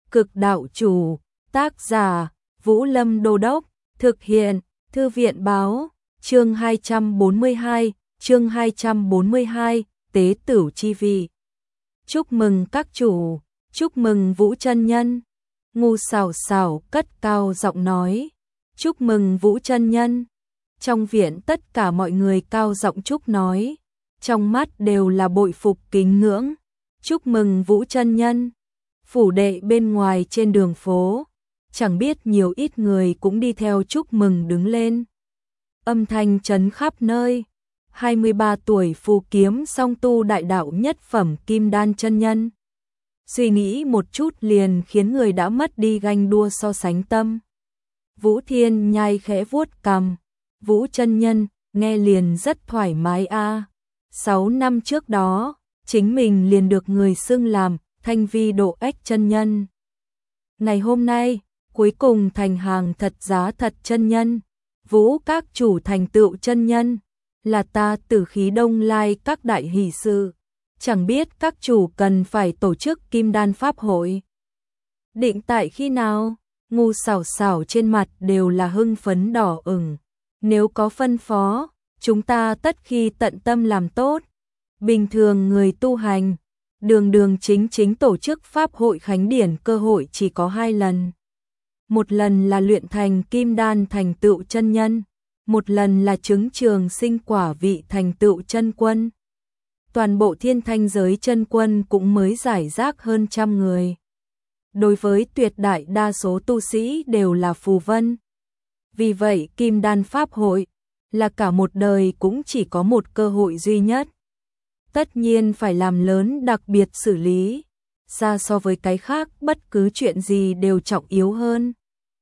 Cực đạo chủ, tác giả, Vũ Lâm Đô Đốc, thực hiện, Thư viện báo, chương 242, Tế Tửu Chi Vị. Chúc mừng các chủ, chúc mừng Vũ chân nhân. Ngu Sảo Sảo cất cao giọng nói, chúc mừng Vũ chân nhân. Trong viện tất cả mọi người cao giọng chúc nói, trong mắt đều là bội phục kính ngưỡng. Chúc mừng Vũ chân nhân. Phủ đệ bên ngoài trên đường phố, chẳng biết nhiều ít người cũng đi theo chúc mừng đứng lên. Âm thanh chấn khắp nơi. 23 tuổi phù kiếm song tu đại đạo nhất phẩm kim đan chân nhân. Suy nghĩ một chút liền khiến người đã mất đi ganh đua so sánh tâm. Vũ Thiên Nhai khẽ vuốt cằm, Vũ chân nhân, nghe liền rất thoải mái a. 6 năm trước đó, chính mình liền được người xưng làm Thanh Vi Độ Ếch chân nhân. Ngày hôm nay, cuối cùng thành hàng thật giá thật chân nhân, Vũ các chủ thành tựu chân nhân, là ta Tử Khí Đông Lai các đại hỷ sự, chẳng biết các chủ cần phải tổ chức Kim Đan Pháp hội. Định tại khi nào? Ngu Sảo Sảo trên mặt đều là hưng phấn đỏ ửng. Nếu có phân phó, chúng ta tất khi tận tâm làm tốt. Bình thường người tu hành, đường chính tổ chức Pháp hội Khánh Điển cơ hội chỉ có 2 lần. Một lần là luyện thành Kim Đan thành tựu chân nhân, một lần là chứng trường sinh quả vị thành tựu chân quân. Toàn bộ thiên thanh giới chân quân cũng mới giải rác hơn 100 người. Đối với tuyệt đại đa số tu sĩ đều là phù vân. Vì vậy Kim Đan Pháp hội là cả một đời cũng chỉ có một cơ hội duy nhất. Tất nhiên phải làm lớn đặc biệt xử lý, xa so với cái khác bất cứ chuyện gì đều trọng yếu hơn.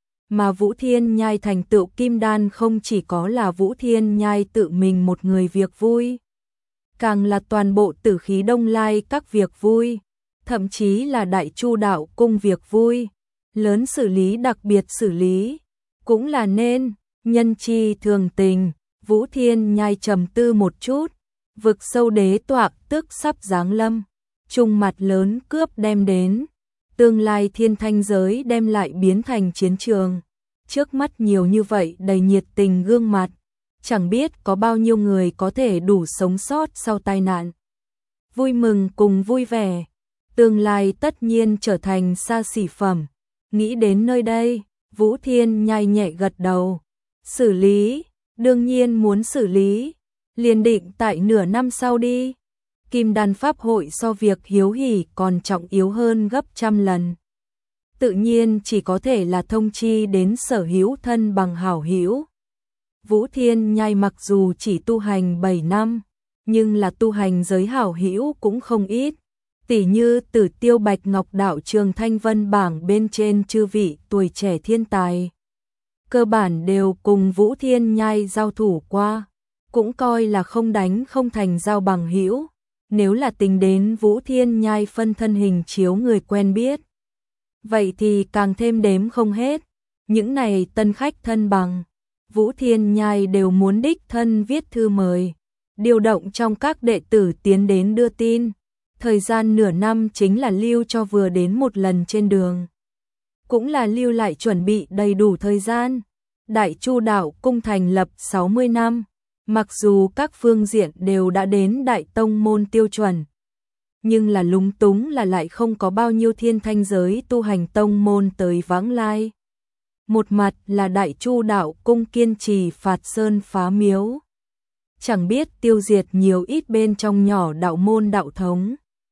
Mà Vũ Thiên Nhai thành tựu Kim Đan không chỉ có là Vũ Thiên Nhai tự mình một người việc vui, càng là toàn bộ Tử Khí Đông Lai các việc vui, thậm chí là Đại Chu Đạo Cung việc vui, lớn xử lý đặc biệt xử lý, cũng là nên, nhân chi thường tình. Vũ Thiên Nhai trầm tư một chút, vực sâu đế toạc tức sắp giáng lâm, trung mặt lớn cướp đem đến, tương lai thiên thanh giới đem lại biến thành chiến trường. Trước mắt nhiều như vậy đầy nhiệt tình gương mặt, chẳng biết có bao nhiêu người có thể đủ sống sót sau tai nạn. Vui mừng cùng vui vẻ, tương lai tất nhiên trở thành xa xỉ phẩm. Nghĩ đến nơi đây, Vũ Thiên Nhai nhẹ gật đầu. Xử lý, đương nhiên muốn xử lý, liền định tại nửa năm sau đi. Kim Đan Pháp hội so việc hiếu hỉ còn trọng yếu hơn gấp 100 lần. Tự nhiên chỉ có thể là thông chi đến sở hữu thân bằng hảo hữu. Vũ Thiên Nhai mặc dù chỉ tu hành 7 năm, nhưng là tu hành giới hảo hữu cũng không ít. Tỷ như Tử Tiêu Bạch Ngọc đạo trường Thanh Vân bảng bên trên chư vị tuổi trẻ thiên tài, cơ bản đều cùng Vũ Thiên Nhai giao thủ qua, cũng coi là không đánh không thành giao bằng hữu. Nếu là tính đến Vũ Thiên Nhai phân thân hình chiếu người quen biết, vậy thì càng thêm đếm không hết. Những này tân khách thân bằng, Vũ Thiên Nhai đều muốn đích thân viết thư mời, điều động trong các đệ tử tiến đến đưa tin. Thời gian nửa năm chính là lưu cho vừa đến một lần trên đường, cũng là lưu lại chuẩn bị đầy đủ thời gian. Đại Chu Đạo Cung thành lập 60 năm, mặc dù các phương diện đều đã đến đại tông môn tiêu chuẩn, nhưng là lúng túng là lại không có bao nhiêu thiên thanh giới tu hành tông môn tới vãng lai. Một mặt là Đại Chu Đạo Cung kiên trì phạt sơn phá miếu, chẳng biết tiêu diệt nhiều ít bên trong nhỏ đạo môn đạo thống.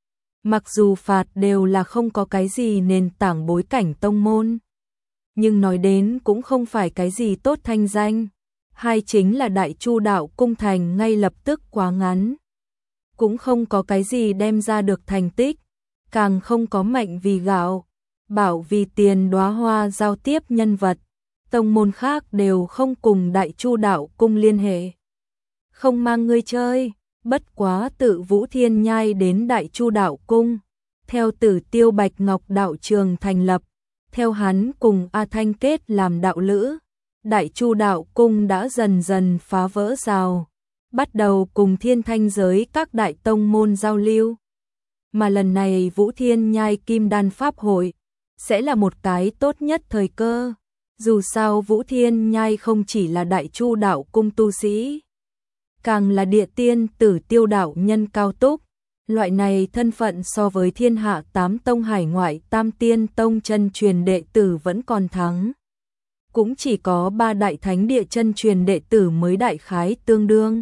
Mặc dù phạt đều là không có cái gì nền tảng bối cảnh tông môn, nhưng nói đến cũng không phải cái gì tốt thanh danh. Hai chính là Đại Chu Đạo Cung thành ngay lập tức quá ngắn, cũng không có cái gì đem ra được thành tích, càng không có mệnh vì gạo, bảo vì tiền đóa hoa giao tiếp nhân vật. Tông môn khác đều không cùng Đại Chu Đạo Cung liên hệ. Không mang ngươi chơi, bất quá tự Vũ Thiên Nhai đến Đại Chu Đạo Cung, theo Tử Tiêu Bạch Ngọc đạo trường thành lập, theo hắn cùng A Thanh kết làm đạo lữ. Đại Chu Đạo Cung đã dần dần phá vỡ rào, bắt đầu cùng thiên thanh giới các đại tông môn giao lưu. Mà lần này Vũ Thiên Nhai Kim Đan Pháp hội sẽ là một cái tốt nhất thời cơ. Dù sao Vũ Thiên Nhai không chỉ là Đại Chu đạo cung tu sĩ, càng là địa tiên tử Tiêu đạo nhân cao túc. Loại này thân phận so với thiên hạ 8 tông hải ngoại Tam Tiên tông chân truyền đệ tử vẫn còn thắng. Cũng chỉ có 3 đại thánh địa chân truyền đệ tử mới đại khái tương đương.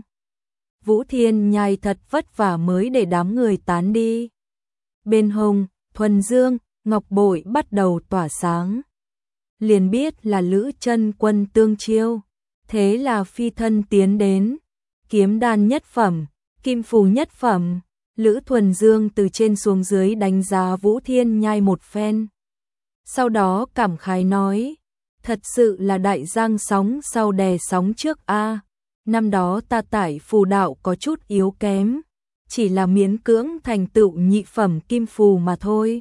Vũ Thiên Nhai thật vất vả mới để đám người tán đi. Bên hông, thuần dương, ngọc bội bắt đầu tỏa sáng. Liền biết là Lữ Chân Quân tương chiêu. Thế là phi thân tiến đến. Kiếm đan nhất phẩm, kim phù nhất phẩm. Lữ Thuần Dương từ trên xuống dưới đánh giá Vũ Thiên Nhai một phen. Sau đó cảm khái nói, thật sự là đại giang sóng sau đè sóng trước a. Năm đó ta tải phù đạo có chút yếu kém, chỉ là miễn cưỡng thành tựu nhị phẩm kim phù mà thôi.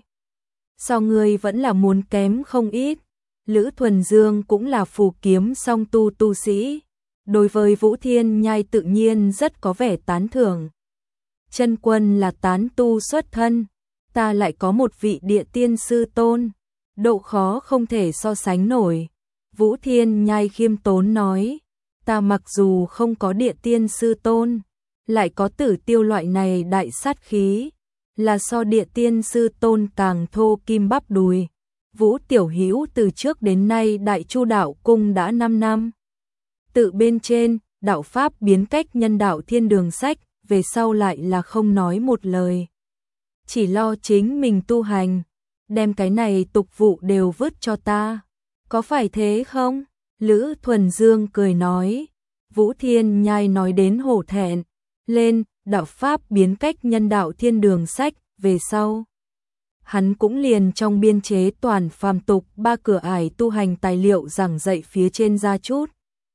So ngươi vẫn là muốn kém không ít. Lữ Thuần Dương cũng là phù kiếm song tu sĩ. Đối với Vũ Thiên Nhai tự nhiên rất có vẻ tán thưởng. Chân quân là tán tu xuất thân, ta lại có một vị địa tiên sư tôn, độ khó không thể so sánh nổi. Vũ Thiên Nhai khiêm tốn nói, ta mặc dù không có địa tiên sư tôn, lại có Tử Tiêu loại này đại sát khí, là so địa tiên sư tôn càng thô kim bắp đùi. Vũ tiểu hữu từ trước đến nay Đại Chu đạo cung đã 5 năm. Tự bên trên, đạo pháp biến cách nhân đạo thiên đường sách, về sau lại là không nói một lời. Chỉ lo chính mình tu hành, đem cái này tục vụ đều vứt cho ta. Có phải thế không? Lữ Thuần Dương cười nói. Vũ Thiên Nhai nói đến hổ thẹn. Lên, đạo pháp biến cách nhân đạo thiên đường sách, về sau. Hắn cũng liền trong biên chế toàn phàm tục 3 cửa ải tu hành tài liệu giảng dạy phía trên ra chút.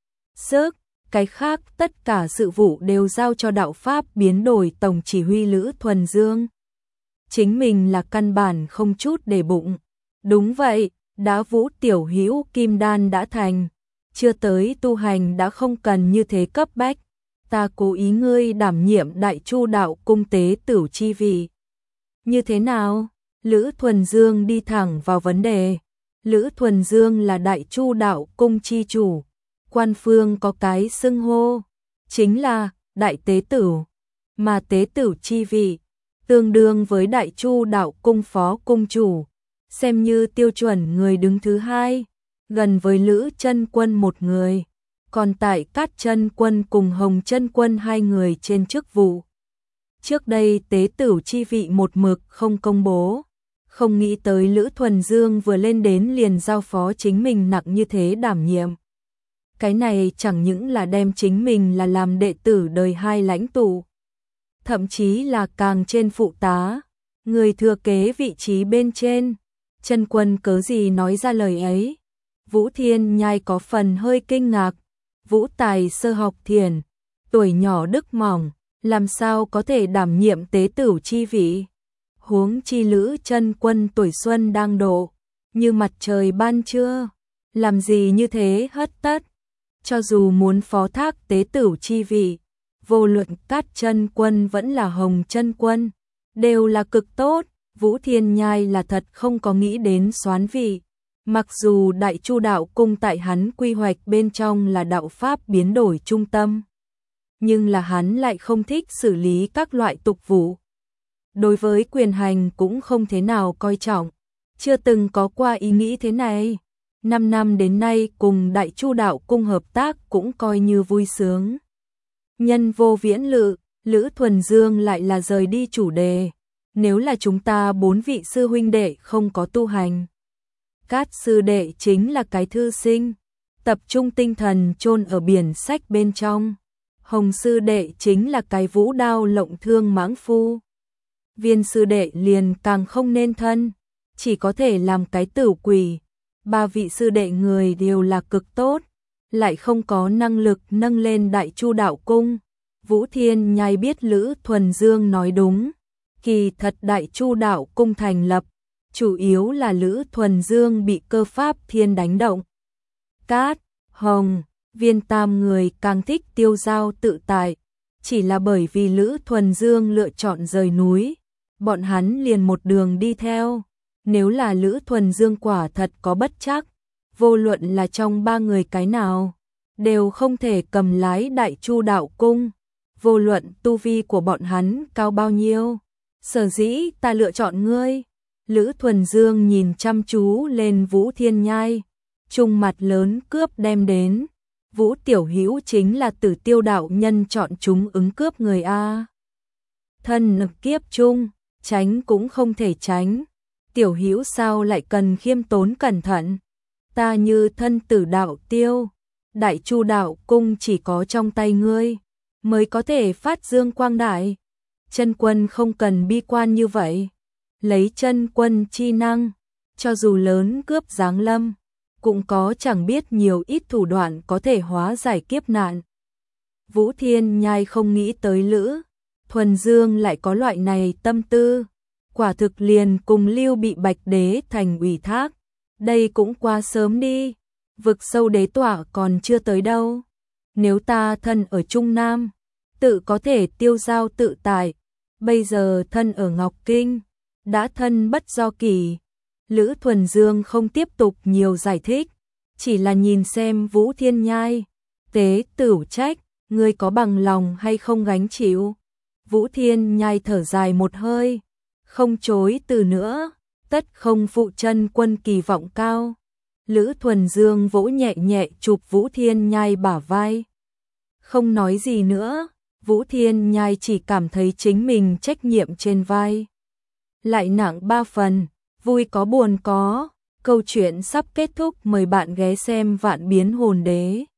Sức, cái khác tất cả sự vụ đều giao cho đạo pháp biến đổi tổng chỉ huy Lữ Thuần Dương. Chính mình là căn bản không chút để bụng. Đúng vậy, đã Vũ tiểu hữu kim đan đã thành, chưa tới tu hành đã không cần như thế cấp bách. Ta cố ý ngươi đảm nhiệm Đại Chu đạo cung tế tửu chi vị. Như thế nào? Lữ Thuần Dương đi thẳng vào vấn đề. Lữ Thuần Dương là Đại Chu đạo cung chi chủ. Quan phương có cái xưng hô, chính là đại tế tửu, mà tế tửu chi vị, tương đương với Đại Chu đạo cung phó cung chủ, xem như tiêu chuẩn người đứng thứ hai, gần với Lữ Chân Quân một người, còn tại Cát Chân Quân cùng Hồng Chân Quân 2 người trên chức vụ. Trước đây tế tửu chi vị một mực không công bố, không nghĩ tới Lữ Thuần Dương vừa lên đến liền giao phó chính mình nặng như thế đảm nhiệm. Cái này chẳng những là đem chính mình là làm đệ tử đời 2 lãnh tụ, thậm chí là càng trên phụ tá, người thừa kế vị trí bên trên. Chân Quân cớ gì nói ra lời ấy? Vũ Thiên Nhai có phần hơi kinh ngạc. Vũ tài sơ học thiền, tuổi nhỏ đức mỏng, làm sao có thể đảm nhiệm tế tửu chi vị? Huống chi Lữ Chân Quân tuổi xuân đang độ, như mặt trời ban trưa, làm gì như thế hất tất? Cho dù muốn phó thác tế tửu chi vị, vô luận Cát Chân Quân vẫn là Hồng Chân Quân, đều là cực tốt. Vũ Thiên Nhai là thật không có nghĩ đến soán vị. Mặc dù Đại Chu đạo cung tại hắn quy hoạch bên trong là đạo pháp biến đổi trung tâm, nhưng là hắn lại không thích xử lý các loại tục vụ. Đối với quyền hành cũng không thế nào coi trọng, chưa từng có qua ý nghĩ thế này. 5 năm đến nay cùng Đại Chu đạo cung hợp tác cũng coi như vui sướng. Nhân vô viễn lự, Lữ Thuần Dương lại là rời đi chủ đề. Nếu là chúng ta 4 vị sư huynh đệ không có tu hành, Cát sư đệ chính là cái thư sinh, tập trung tinh thần chôn ở biển sách bên trong. Hồng sư đệ chính là cái vũ đao lộng thương mãng phu. Viên sư đệ liền càng không nên thân, chỉ có thể làm cái tửu quỷ. 3 vị sư đệ người đều là cực tốt, lại không có năng lực nâng lên Đại Chu đạo cung. Vũ Thiên Nhai biết Lữ Thuần Dương nói đúng, kỳ thật Đại Chu đạo cung thành lập, chủ yếu là Lữ Thuần Dương bị cơ pháp thiên đánh động. Cát, Hồng, Viên tam người càng thích tiêu dao tự tại, chỉ là bởi vì Lữ Thuần Dương lựa chọn rời núi, bọn hắn liền một đường đi theo. Nếu là Lữ Thuần Dương quả thật có bất trắc, vô luận là trong ba người cái nào, đều không thể cầm lái Đại Chu đạo cung, vô luận tu vi của bọn hắn cao bao nhiêu. Sở dĩ ta lựa chọn ngươi. Lữ Thuần Dương nhìn chăm chú lên Vũ Thiên Nhai, trung mặt lớn cướp đem đến. Vũ Tiểu Hữu chính là Tử Tiêu đạo nhân chọn chúng ứng cướp người a. Thân lực kiếp chung, tránh cũng không thể tránh. Tiểu Hữu sao lại cần khiêm tốn cẩn thận? Ta như thân tử đạo tiêu, Đại Chu đạo cung chỉ có trong tay ngươi mới có thể phát dương quang đại. Chân quân không cần bi quan như vậy. Lấy chân quân chi năng, cho dù lớn cướp giáng lâm, cũng có chẳng biết nhiều ít thủ đoạn có thể hóa giải kiếp nạn. Vũ Thiên Nhai không nghĩ tới Lữ Thuần Dương lại có loại này tâm tư, quả thực liền cùng Lưu Bị Bạch Đế thành ủy thác. Đây cũng quá sớm đi, vực sâu đế tọa còn chưa tới đâu. Nếu ta thân ở Trung Nam, tự có thể tiêu giao tự tại, bây giờ thân ở Ngọc Kinh, đã thân bất do kỳ. Lữ Thuần Dương không tiếp tục nhiều giải thích, chỉ là nhìn xem Vũ Thiên Nhai. Tế Tửu trách, ngươi có bằng lòng hay không gánh chịu? Vũ Thiên Nhai thở dài một hơi, không chối từ nữa, tất không phụ chân quân kỳ vọng cao. Lữ Thuần Dương vỗ nhẹ nhẹ chụp Vũ Thiên Nhai bả vai. Không nói gì nữa, Vũ Thiên Nhai chỉ cảm thấy chính mình trách nhiệm trên vai lại nặng 3 phần, vui có buồn có. Câu chuyện sắp kết thúc, mời bạn ghé xem Vạn Biến Hồn Đế.